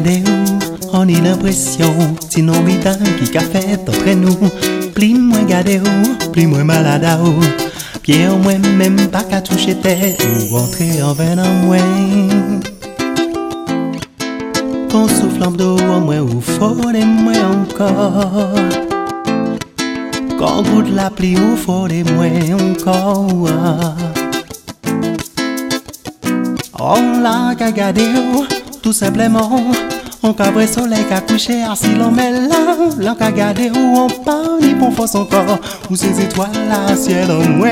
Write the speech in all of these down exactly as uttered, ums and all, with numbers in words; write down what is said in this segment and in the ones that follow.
gade ou, on a l'impression, si non bidon qui a fait entre nous. Plus moins gade ou, plus moins malade ou. Pied en moins, même pas qu'à toucher tête ou rentrer en veine en moins. Qu'on souffle en dos en moins ou faut des moins encore. Quand goûte la pluie ou faut des moins encore. On l'a gardé tout simplement. On cabre soleil qu'a couché assis l'on met là. L'on qu'a gardé où on parle ni pour force encore. Où ces étoiles là ciel en moins.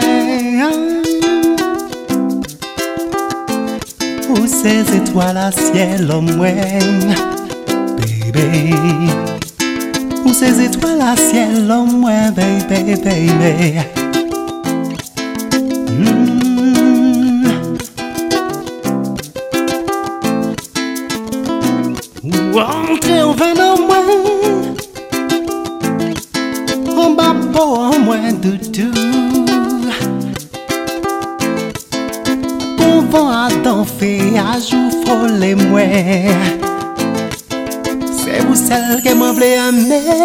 Où ces étoiles là ciel en moins. Baby. Où ces étoiles là ciel en moins. Baby baby. Mm. Entrer en vain en moins, en bas beau en moins de tout. Qu'on vend à danser à jour folle et moins. C'est vous celle que m'en voulez amener.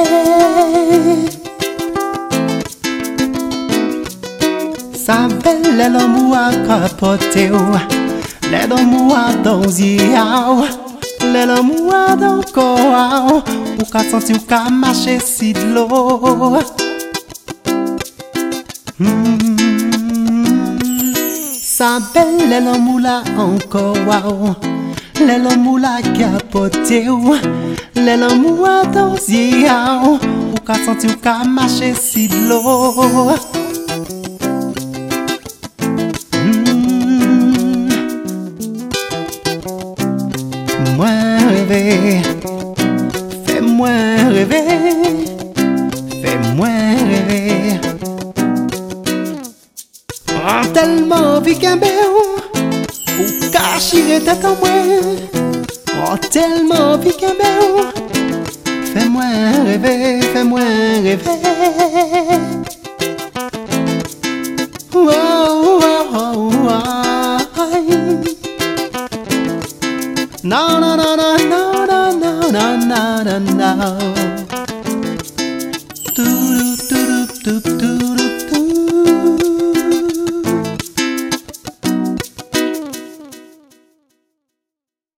Ça belle l'amour à capoter, l'amour à danser. L'amour dans le corps, ou qu'à sentir ou qu'à marcher si de l'eau. Ça belle l'amour là encore, l'amour là capoté, l'amour dans le ou qu'à sentir ou qu'à marcher si de l'eau. Moi rêver, fais-moi rêver, fais-moi rêver. Oh, tellement envie qu'un béou, ou cacher tête en moi. Oh, tellement envie qu'un béou, fais-moi rêver, fais-moi rêver. Oh, oh, oh, oh. No, no, no, no, no, no, no, no, no, no, no. Do, do, do, do, do, do.